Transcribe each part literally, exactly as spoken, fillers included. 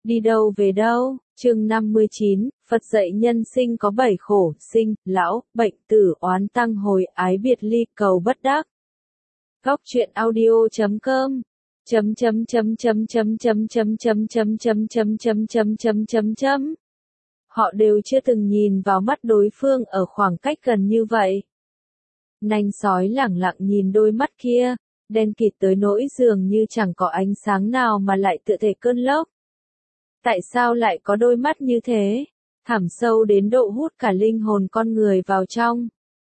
Đi đâu về đâu, chương năm mươi chín, Phật dạy nhân sinh có bảy khổ, sinh, lão, bệnh, tử, oán tăng hồi, ái biệt ly, cầu bất đắc. Góc truyện audio chấm com chấm chấm chấm chấm chấm chấm chấm chấm chấm chấm chấm chấm chấm chấm chấm chấm. Họ đều chưa từng nhìn vào mắt đối phương ở khoảng cách gần như vậy. Nanh sói lẳng lặng nhìn đôi mắt kia, đen kịt tới nỗi dường như chẳng có ánh sáng nào mà lại tựa thể cơn lốc. Tại sao lại có đôi mắt như thế, thẳm sâu đến độ hút cả linh hồn con người vào trong?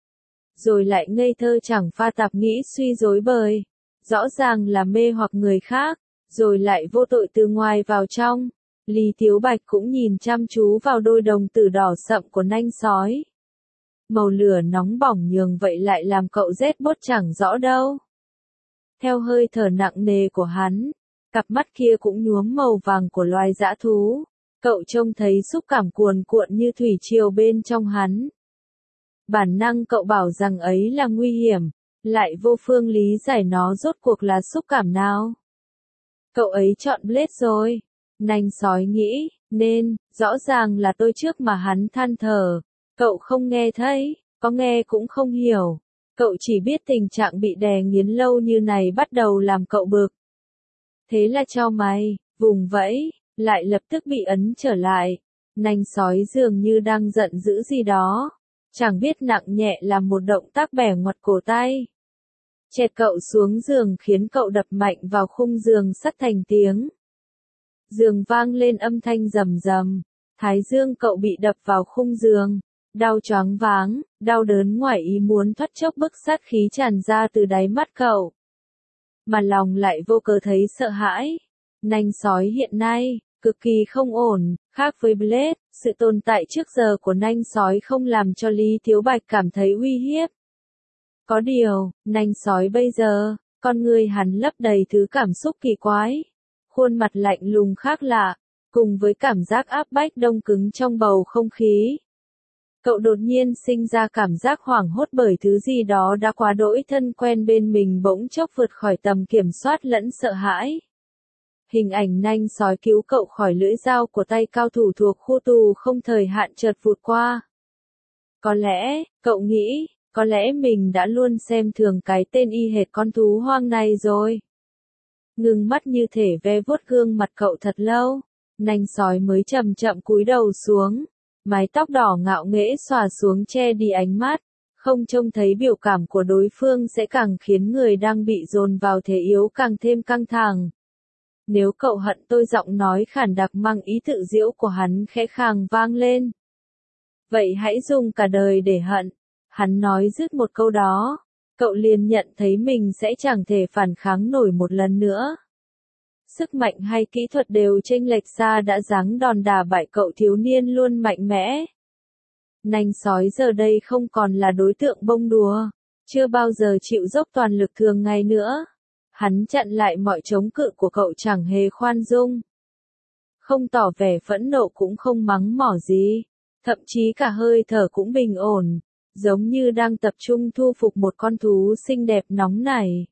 Rồi lại ngây thơ chẳng pha tạp nghĩ suy rối bời, rõ ràng là mê hoặc người khác, rồi lại vô tội từ ngoài vào trong. Lý Tiếu Bạch cũng nhìn chăm chú vào đôi đồng tử đỏ sậm của nanh sói. Màu lửa nóng bỏng nhường vậy lại làm cậu rét bốt chẳng rõ đâu. Theo hơi thở nặng nề của hắn, cặp mắt kia cũng nhuốm màu vàng của loài dã thú. Cậu trông thấy xúc cảm cuồn cuộn như thủy triều bên trong hắn. Bản năng cậu bảo rằng ấy là nguy hiểm, lại vô phương lý giải nó rốt cuộc là xúc cảm nào. Cậu ấy chọn Blade rồi. Nanh sói nghĩ, nên, rõ ràng là tôi trước mà hắn than thở. Cậu không nghe thấy, có nghe cũng không hiểu. Cậu chỉ biết tình trạng bị đè nghiến lâu như này bắt đầu làm cậu bực. Thế là chau mày, vùng vẫy, lại lập tức bị ấn trở lại. Nanh sói dường như đang giận dữ gì đó. Chẳng biết nặng nhẹ làm một động tác bẻ ngoặt cổ tay. Chẹt cậu xuống giường khiến cậu đập mạnh vào khung giường sắt thành tiếng. Giường vang lên âm thanh rầm rầm. Thái dương cậu bị đập vào khung giường. Đau choáng váng, đau đớn ngoài ý muốn thoát chốc bức sát khí tràn ra từ đáy mắt cậu. Mà lòng lại vô cớ thấy sợ hãi. Nanh sói hiện nay, cực kỳ không ổn, khác với Blade, sự tồn tại trước giờ của nanh sói không làm cho Lý Tiếu Bạch cảm thấy uy hiếp. Có điều, nanh sói bây giờ, con người hắn lấp đầy thứ cảm xúc kỳ quái. Khuôn mặt lạnh lùng khác lạ, cùng với cảm giác áp bách đông cứng trong bầu không khí. Cậu đột nhiên sinh ra cảm giác hoảng hốt bởi thứ gì đó đã quá đỗi thân quen bên mình bỗng chốc vượt khỏi tầm kiểm soát lẫn sợ hãi. Hình ảnh nanh sói cứu cậu khỏi lưỡi dao của tay cao thủ thuộc khu tù không thời hạn chợt vụt qua. Có lẽ, cậu nghĩ, có lẽ mình đã luôn xem thường cái tên y hệt con thú hoang này rồi. Ngừng mắt như thể ve vuốt gương mặt cậu thật lâu, nanh sói mới chậm chậm cúi đầu xuống. Mái tóc đỏ ngạo nghễ xòa xuống che đi ánh mắt, không trông thấy biểu cảm của đối phương sẽ càng khiến người đang bị dồn vào thế yếu càng thêm căng thẳng. Nếu cậu hận tôi, giọng nói khản đặc mang ý tự giễu của hắn khẽ khàng vang lên. Vậy hãy dùng cả đời để hận. Hắn nói dứt một câu đó, cậu liền nhận thấy mình sẽ chẳng thể phản kháng nổi một lần nữa. Sức mạnh hay kỹ thuật đều chênh lệch xa đã giáng đòn đả bại cậu thiếu niên luôn mạnh mẽ. Nanh sói giờ đây không còn là đối tượng bông đùa, chưa bao giờ chịu dốc toàn lực thường ngày nữa. Hắn chặn lại mọi chống cự của cậu chẳng hề khoan dung. Không tỏ vẻ phẫn nộ cũng không mắng mỏ gì, thậm chí cả hơi thở cũng bình ổn, giống như đang tập trung thu phục một con thú xinh đẹp nóng nảy.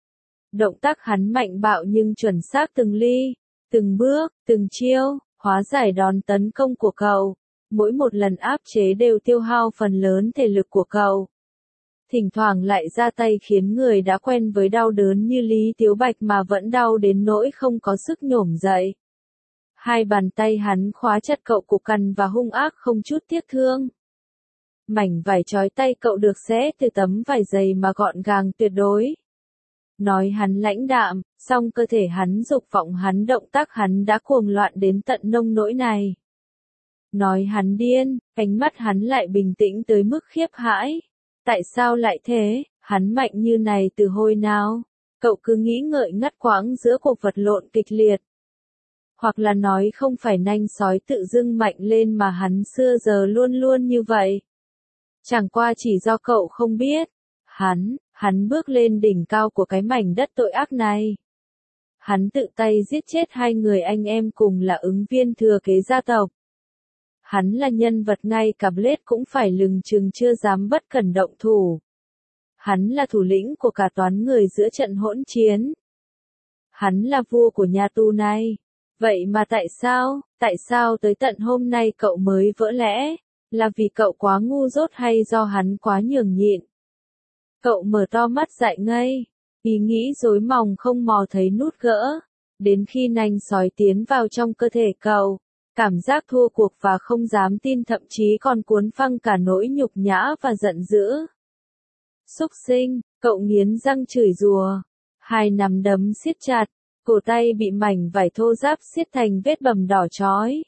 Động tác hắn mạnh bạo nhưng chuẩn xác từng ly, từng bước, từng chiêu, hóa giải đòn tấn công của cậu. Mỗi một lần áp chế đều tiêu hao phần lớn thể lực của cậu. Thỉnh thoảng lại ra tay khiến người đã quen với đau đớn như Lý Tiếu Bạch mà vẫn đau đến nỗi không có sức nhổm dậy. Hai bàn tay hắn khóa chặt cậu cục cằn và hung ác không chút tiếc thương. Mảnh vải trói tay cậu được xé từ tấm vải dày mà gọn gàng tuyệt đối. Nói hắn lãnh đạm, song cơ thể hắn dục vọng hắn động tác hắn đã cuồng loạn đến tận nông nỗi này. Nói hắn điên, ánh mắt hắn lại bình tĩnh tới mức khiếp hãi. Tại sao lại thế, hắn mạnh như này từ hồi nào? Cậu cứ nghĩ ngợi ngắt quãng giữa cuộc vật lộn kịch liệt. Hoặc là nói không phải nanh sói tự dưng mạnh lên mà hắn xưa giờ luôn luôn như vậy. Chẳng qua chỉ do cậu không biết. Hắn, hắn bước lên đỉnh cao của cái mảnh đất tội ác này. Hắn tự tay giết chết hai người anh em cùng là ứng viên thừa kế gia tộc. Hắn là nhân vật ngay cả Blade cũng phải lừng chừng chưa dám bất cẩn động thủ. Hắn là thủ lĩnh của cả toán người giữa trận hỗn chiến. Hắn là vua của nhà tù này. Vậy mà tại sao, tại sao tới tận hôm nay cậu mới vỡ lẽ? Là vì cậu quá ngu dốt hay do hắn quá nhường nhịn? Cậu mở to mắt dại ngây, ý nghĩ rối mòng không mò thấy nút gỡ. Đến khi nanh sói tiến vào trong cơ thể cậu, cảm giác thua cuộc và không dám tin thậm chí còn cuốn phăng cả nỗi nhục nhã và giận dữ. Súc sinh, cậu nghiến răng chửi rủa, hai nắm đấm siết chặt, cổ tay bị mảnh vải thô ráp siết thành vết bầm đỏ chói.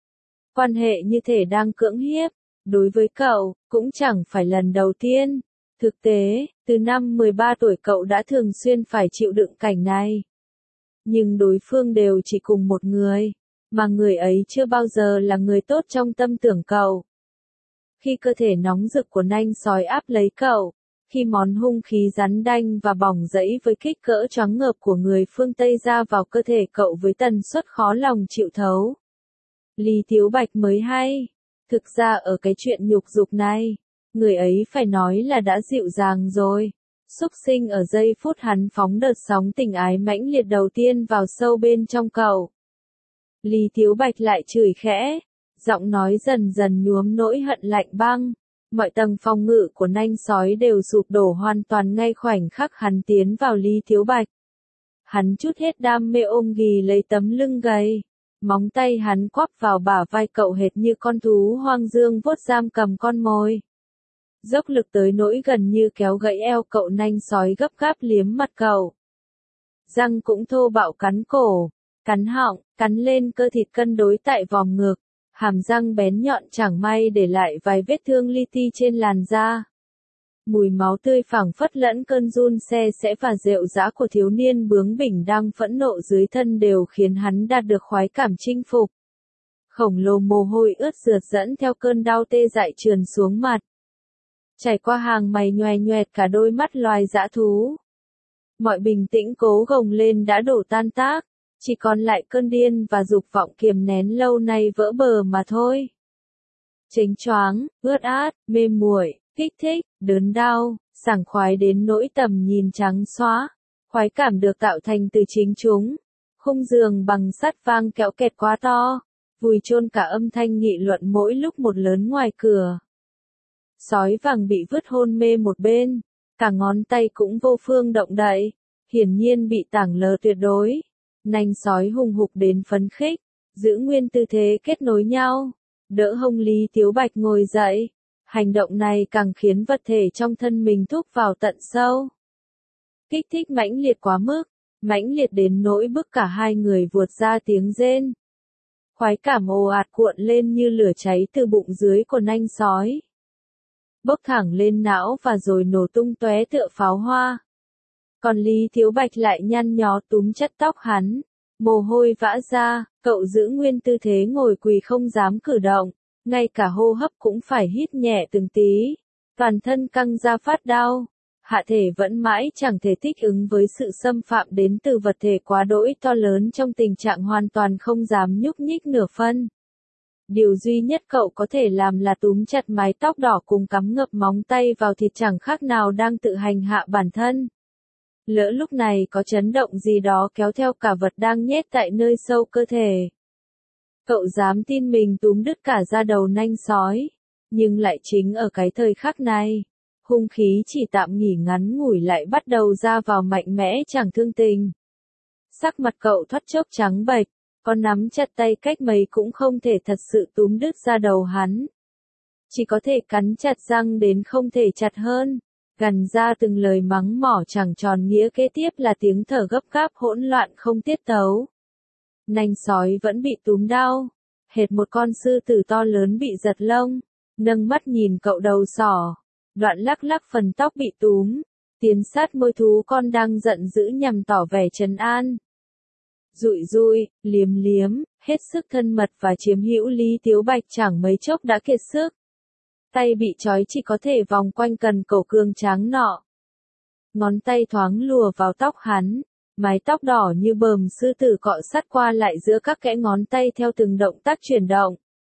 Quan hệ như thể đang cưỡng hiếp, đối với cậu, cũng chẳng phải lần đầu tiên. Thực tế, từ năm mười ba tuổi cậu đã thường xuyên phải chịu đựng cảnh này. Nhưng đối phương đều chỉ cùng một người, mà người ấy chưa bao giờ là người tốt trong tâm tưởng cậu. Khi cơ thể nóng rực của nanh sói áp lấy cậu, khi món hung khí rắn đanh và bỏng rẫy với kích cỡ choáng ngợp của người phương Tây ra vào cơ thể cậu với tần suất khó lòng chịu thấu. Lý Thiếu Bạch mới hay, thực ra ở cái chuyện nhục dục này, người ấy phải nói là đã dịu dàng rồi. Súc sinh ở giây phút hắn phóng đợt sóng tình ái mãnh liệt đầu tiên vào sâu bên trong cậu. Lý Thiếu Bạch lại chửi khẽ, giọng nói dần dần nhuốm nỗi hận lạnh băng. Mọi tầng phòng ngự của nanh sói đều sụp đổ hoàn toàn ngay khoảnh khắc hắn tiến vào Lý Thiếu Bạch. Hắn trút hết đam mê ôm ghì lấy tấm lưng gầy. Móng tay hắn quắp vào bả vai cậu hệt như con thú hoang dương vuốt giam cầm con mồi. Dốc lực tới nỗi gần như kéo gãy eo cậu, nanh sói gấp gáp liếm mặt cậu. Răng cũng thô bạo cắn cổ, cắn họng, cắn lên cơ thịt cân đối tại vòm ngực. Hàm răng bén nhọn chẳng may để lại vài vết thương li ti trên làn da. Mùi máu tươi phảng phất lẫn cơn run xe sẽ và rệu rã của thiếu niên bướng bỉnh đang phẫn nộ dưới thân đều khiến hắn đạt được khoái cảm chinh phục. Khổng lồ mồ hôi ướt rượt dẫn theo cơn đau tê dại trườn xuống mặt. Trải qua hàng mày nhoè nhoẹt cả đôi mắt loài dã thú. Mọi bình tĩnh cố gồng lên đã đổ tan tác. Chỉ còn lại cơn điên và dục vọng kiềm nén lâu nay vỡ bờ mà thôi. Chếnh choáng, ướt át, mê muội, kích thích, đớn đau, sảng khoái đến nỗi tầm nhìn trắng xóa. Khoái cảm được tạo thành từ chính chúng. Khung giường bằng sắt vang kéo kẹt quá to, vùi chôn cả âm thanh nghị luận mỗi lúc một lớn ngoài cửa. Sói vàng bị vứt hôn mê một bên, cả ngón tay cũng vô phương động đậy, hiển nhiên bị tảng lờ tuyệt đối. Nanh sói hùng hục đến phấn khích, giữ nguyên tư thế kết nối nhau, đỡ hông Lý Thiếu Bạch ngồi dậy. Hành động này càng khiến vật thể trong thân mình thúc vào tận sâu. Kích thích mãnh liệt quá mức, mãnh liệt đến nỗi bức cả hai người vuột ra tiếng rên. Khoái cảm ồ ạt cuộn lên như lửa cháy từ bụng dưới của nanh sói. Bốc thẳng lên não và rồi nổ tung tóe tựa pháo hoa. Còn Lý Thiếu Bạch lại nhăn nhó túm chặt tóc hắn, mồ hôi vã ra, cậu giữ nguyên tư thế ngồi quỳ không dám cử động, ngay cả hô hấp cũng phải hít nhẹ từng tí, toàn thân căng ra phát đau, hạ thể vẫn mãi chẳng thể thích ứng với sự xâm phạm đến từ vật thể quá đỗi to lớn trong tình trạng hoàn toàn không dám nhúc nhích nửa phân. Điều duy nhất cậu có thể làm là túm chặt mái tóc đỏ cùng cắm ngập móng tay vào thịt chẳng khác nào đang tự hành hạ bản thân. Lỡ lúc này có chấn động gì đó kéo theo cả vật đang nhét tại nơi sâu cơ thể. Cậu dám tin mình túm đứt cả da đầu nanh sói, nhưng lại chính ở cái thời khắc này, hung khí chỉ tạm nghỉ ngắn ngủi lại bắt đầu ra vào mạnh mẽ chẳng thương tình. Sắc mặt cậu thoát chốc trắng bệch, con nắm chặt tay cách mấy cũng không thể thật sự túm đứt da đầu hắn. Chỉ có thể cắn chặt răng đến không thể chặt hơn. Gằn ra từng lời mắng mỏ chẳng tròn nghĩa, kế tiếp là tiếng thở gấp gáp hỗn loạn không tiết tấu. Nanh sói vẫn bị túm đau, hệt một con sư tử to lớn bị giật lông, nâng mắt nhìn cậu đầu sỏ, đoạn lắc lắc phần tóc bị túm, tiến sát môi thú con đang giận dữ nhằm tỏ vẻ trấn an. Dụi dụi, liếm liếm, hết sức thân mật và chiếm hữu. Lý Thiếu Bạch chẳng mấy chốc đã kiệt sức. Tay bị trói chỉ có thể vòng quanh cần cổ cương tráng nọ. Ngón tay thoáng lùa vào tóc hắn, mái tóc đỏ như bờm sư tử cọ sát qua lại giữa các kẽ ngón tay theo từng động tác chuyển động.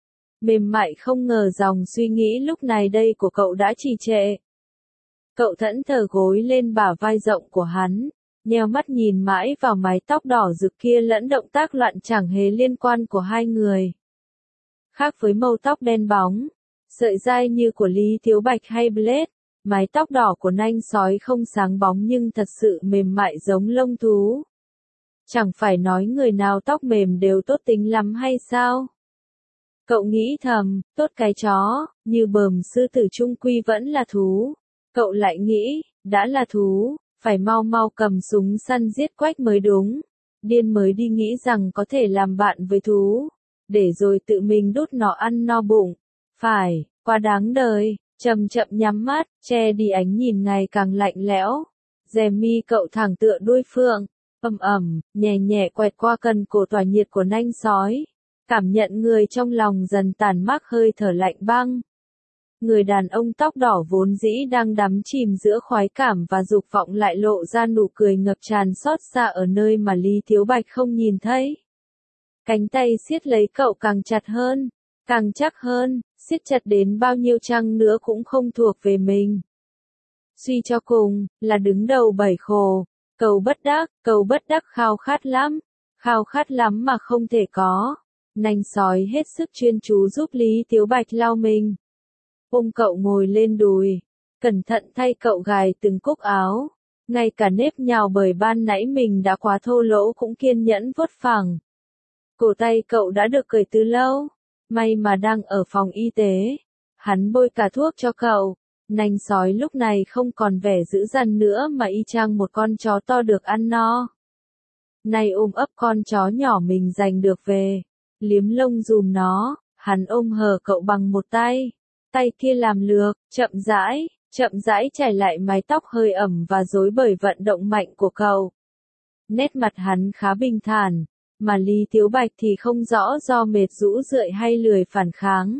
Mềm mại không ngờ dòng suy nghĩ lúc này đây của cậu đã trì trệ. Cậu thẫn thờ gối lên bả vai rộng của hắn, nheo mắt nhìn mãi vào mái tóc đỏ rực kia lẫn động tác loạn chẳng hề liên quan của hai người. Khác với màu tóc đen bóng, sợi dai như của Lý Thiếu Bạch hay Blade, mái tóc đỏ của nanh sói không sáng bóng nhưng thật sự mềm mại giống lông thú. Chẳng phải nói người nào tóc mềm đều tốt tính lắm hay sao? Cậu nghĩ thầm, tốt cái chó, như bờm sư tử trung quy vẫn là thú. Cậu lại nghĩ, đã là thú, phải mau mau cầm súng săn giết quách mới đúng. Điên mới đi nghĩ rằng có thể làm bạn với thú, để rồi tự mình đút nó ăn no bụng. Phải, quá đáng đời, chậm chậm nhắm mắt, che đi ánh nhìn ngày càng lạnh lẽo. Rèm mi cậu thẳng tựa đuôi phượng, ầm ầm, nhẹ nhẹ quẹt qua cần cổ tỏa nhiệt của nanh sói. Cảm nhận người trong lòng dần tàn mát hơi thở lạnh băng. Người đàn ông tóc đỏ vốn dĩ đang đắm chìm giữa khoái cảm và dục vọng lại lộ ra nụ cười ngập tràn xót xa ở nơi mà Lý Thiếu Bạch không nhìn thấy. Cánh tay siết lấy cậu càng chặt hơn, càng chắc hơn, siết chặt đến bao nhiêu chăng nữa cũng không thuộc về mình. Suy cho cùng, là đứng đầu bảy khổ, cầu bất đắc, cầu bất đắc khao khát lắm, khao khát lắm mà không thể có. Nanh sói hết sức chuyên chú giúp Lý Thiếu Bạch lau mình. Ôm cậu ngồi lên đùi, cẩn thận thay cậu gài từng cúc áo, ngay cả nếp nhào bởi ban nãy mình đã quá thô lỗ cũng kiên nhẫn vuốt phẳng. Cổ tay cậu đã được cởi từ lâu, may mà đang ở phòng y tế. Hắn bôi cả thuốc cho cậu. Nanh sói lúc này không còn vẻ dữ dằn nữa mà y chang một con chó to được ăn no. Nay ôm ấp con chó nhỏ mình giành được về, liếm lông dùm nó, hắn ôm hờ cậu bằng một tay, tay kia làm lược, chậm rãi, chậm rãi chải lại mái tóc hơi ẩm và rối bởi vận động mạnh của cậu. Nét mặt hắn khá bình thản, mà Lý Thiếu Bạch thì không rõ do mệt rũ rượi hay lười phản kháng.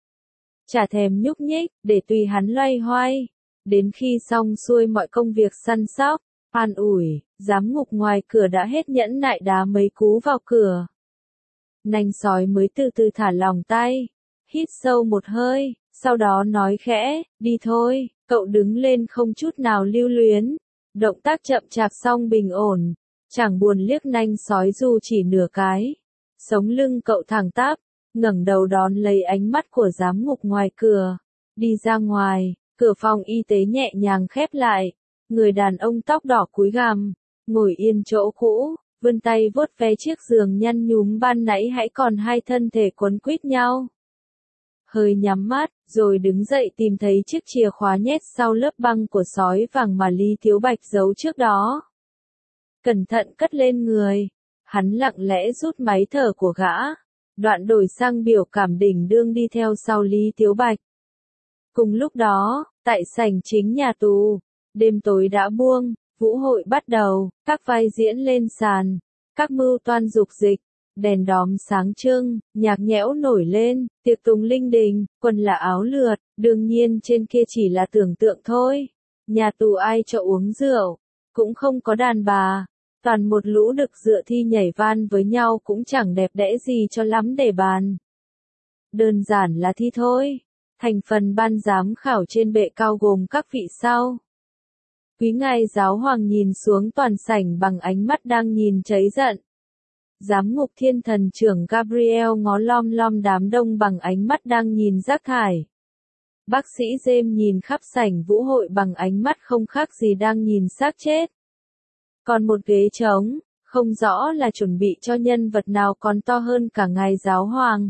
Chả thèm nhúc nhích, để tùy hắn loay hoay, đến khi xong xuôi mọi công việc săn sóc, an ủi, giám ngục ngoài cửa đã hết nhẫn nại đá mấy cú vào cửa. Nanh sói mới từ từ thả lỏng tay, hít sâu một hơi, sau đó nói khẽ, đi thôi. Cậu đứng lên không chút nào lưu luyến, động tác chậm chạp song bình ổn, chẳng buồn liếc nanh sói dù chỉ nửa cái. Sống lưng cậu thẳng tắp, ngẩng đầu đón lấy ánh mắt của giám ngục ngoài cửa. Đi ra ngoài, cửa phòng y tế nhẹ nhàng khép lại, người đàn ông tóc đỏ cúi gằm, ngồi yên chỗ cũ, vươn tay vuốt ve chiếc giường nhăn nhúm ban nãy hãy còn hai thân thể quấn quýt nhau. Hơi nhắm mắt, rồi đứng dậy tìm thấy chiếc chìa khóa nhét sau lớp băng của sói vàng mà Lý Thiếu Bạch giấu trước đó. Cẩn thận cất lên người, hắn lặng lẽ rút máy thở của gã, đoạn đổi sang biểu cảm đỉnh đương đi theo sau Lý Thiếu Bạch. Cùng lúc đó, tại sảnh chính nhà tù, đêm tối đã buông, vũ hội bắt đầu, các vai diễn lên sàn, các mưu toan dục dịch. Đèn đóm sáng trưng, nhạc nhẽo nổi lên, tiệc tùng linh đình, quần là áo lượt, đương nhiên trên kia chỉ là tưởng tượng thôi. Nhà tù ai cho uống rượu, cũng không có đàn bà, toàn một lũ đực dựa thi nhảy van với nhau cũng chẳng đẹp đẽ gì cho lắm để bàn. Đơn giản là thi thôi. Thành phần ban giám khảo trên bệ cao gồm các vị sau. Quý ngài giáo hoàng nhìn xuống toàn sảnh bằng ánh mắt đang nhìn cháy giận. Giám ngục thiên thần trưởng Gabriel ngó lom lom đám đông bằng ánh mắt đang nhìn rác thải. Bác sĩ James nhìn khắp sảnh vũ hội bằng ánh mắt không khác gì đang nhìn xác chết. Còn một ghế trống, không rõ là chuẩn bị cho nhân vật nào còn to hơn cả ngài giáo hoàng.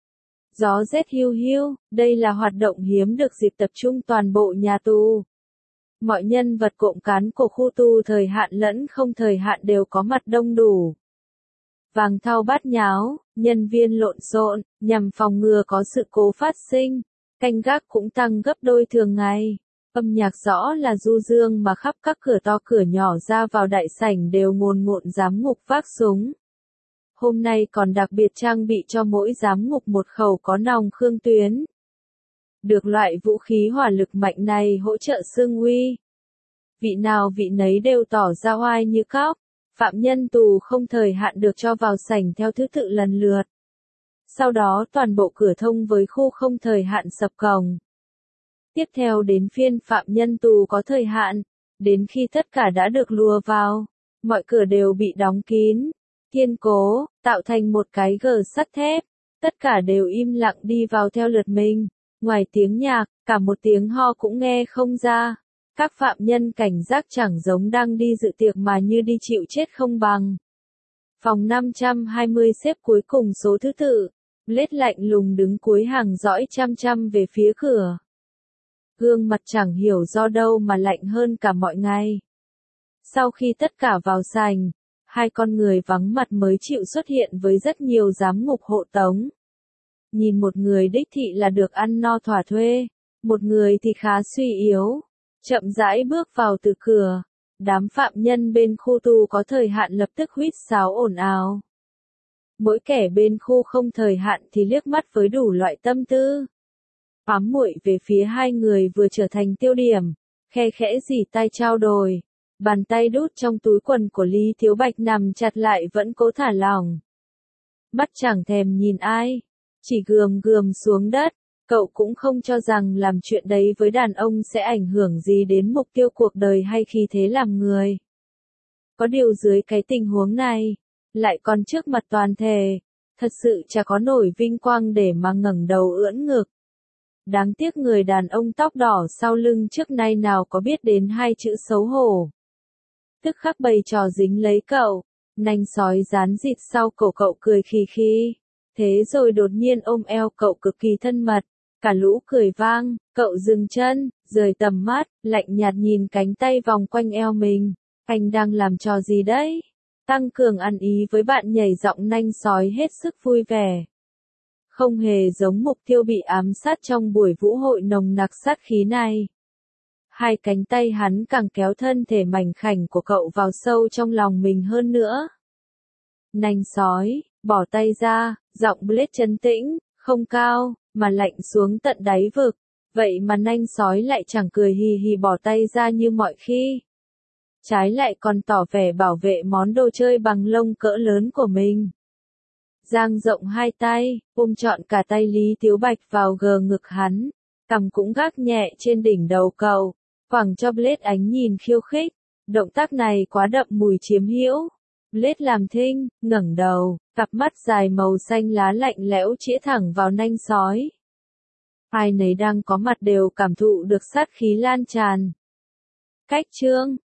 Gió rét hiu hiu, đây là hoạt động hiếm được dịp tập trung toàn bộ nhà tù. Mọi nhân vật cộm cán của khu tù thời hạn lẫn không thời hạn đều có mặt đông đủ. Vàng thau bát nháo, nhân viên lộn xộn, nhằm phòng ngừa có sự cố phát sinh. Canh gác cũng tăng gấp đôi thường ngày. Âm nhạc rõ là du dương mà khắp các cửa to cửa nhỏ ra vào đại sảnh đều ngồn ngộn giám ngục vác súng. Hôm nay còn đặc biệt trang bị cho mỗi giám ngục một khẩu có nòng khương tuyến. Được loại vũ khí hỏa lực mạnh này hỗ trợ xương uy. Vị nào vị nấy đều tỏ ra oai như cóc. Phạm nhân tù không thời hạn được cho vào sảnh theo thứ tự lần lượt. Sau đó toàn bộ cửa thông với khu không thời hạn sập cổng. Tiếp theo đến phiên phạm nhân tù có thời hạn, đến khi tất cả đã được lùa vào, Mọi cửa đều bị đóng kín, kiên cố, tạo thành một cái gờ sắt thép. Tất cả đều im lặng đi vào theo lượt mình. Ngoài tiếng nhạc, cả một tiếng ho cũng nghe không ra. Các phạm nhân cảnh giác chẳng giống đang đi dự tiệc mà như đi chịu chết không bằng. Phòng năm trăm hai mươi xếp cuối cùng số thứ tự. Blade lạnh lùng đứng cuối hàng dõi chăm chăm về phía cửa. Gương mặt chẳng hiểu do đâu mà lạnh hơn cả mọi ngày. Sau khi tất cả vào sành, hai con người vắng mặt mới chịu xuất hiện với rất nhiều giám ngục hộ tống. Nhìn một người đích thị là được ăn no thỏa thuê, một người thì khá suy yếu, chậm rãi bước vào từ cửa. Đám phạm nhân bên khu tù có thời hạn lập tức huýt sáo ồn ào. Mỗi kẻ bên khu không thời hạn thì liếc mắt với đủ loại tâm tư. Ám muội về phía hai người vừa trở thành tiêu điểm, khe khẽ rỉ tai trao đổi. Bàn tay đút trong túi quần của Lý Thiếu Bạch nằm chặt lại vẫn cố thả lỏng. Mắt chẳng thèm nhìn ai, chỉ gườm gườm xuống đất. Cậu cũng không cho rằng làm chuyện đấy với đàn ông sẽ ảnh hưởng gì đến mục tiêu cuộc đời hay khí thế làm người. Có điều dưới cái tình huống này, lại còn trước mặt toàn thể, thật sự chả có nổi vinh quang để mà ngẩng đầu ưỡn ngực. Đáng tiếc người đàn ông tóc đỏ sau lưng trước nay nào có biết đến hai chữ xấu hổ. Tức khắc bày trò dính lấy cậu, nanh sói dán dịt sau cổ cậu cười khì khì. Thế rồi đột nhiên ôm eo cậu cực kỳ thân mật, cả lũ cười vang, cậu dừng chân, rời tầm mắt, lạnh nhạt nhìn cánh tay vòng quanh eo mình. Anh đang làm trò gì đấy? Tăng cường ăn ý với bạn nhảy giọng nanh sói hết sức vui vẻ. Không hề giống mục tiêu bị ám sát trong buổi vũ hội nồng nặc sát khí này. Hai cánh tay hắn càng kéo thân thể mảnh khảnh của cậu vào sâu trong lòng mình hơn nữa. Nanh sói, bỏ tay ra, giọng Blade trấn tĩnh, không cao, mà lạnh xuống tận đáy vực. Vậy mà nanh sói lại chẳng cười hì hì bỏ tay ra như mọi khi. Trái lại còn tỏ vẻ bảo vệ món đồ chơi bằng lông cỡ lớn của mình. Dang rộng hai tay, ôm trọn cả tay Lý Thiếu Bạch vào gờ ngực hắn, cằm cũng gác nhẹ trên đỉnh đầu cậu, quẳng cho Blade ánh nhìn khiêu khích. Động tác này quá đậm mùi chiếm hữu. Blade làm thinh, ngẩng đầu, cặp mắt dài màu xanh lá lạnh lẽo chĩa thẳng vào nanh sói. Ai nấy đang có mặt đều cảm thụ được sát khí lan tràn. Cách chương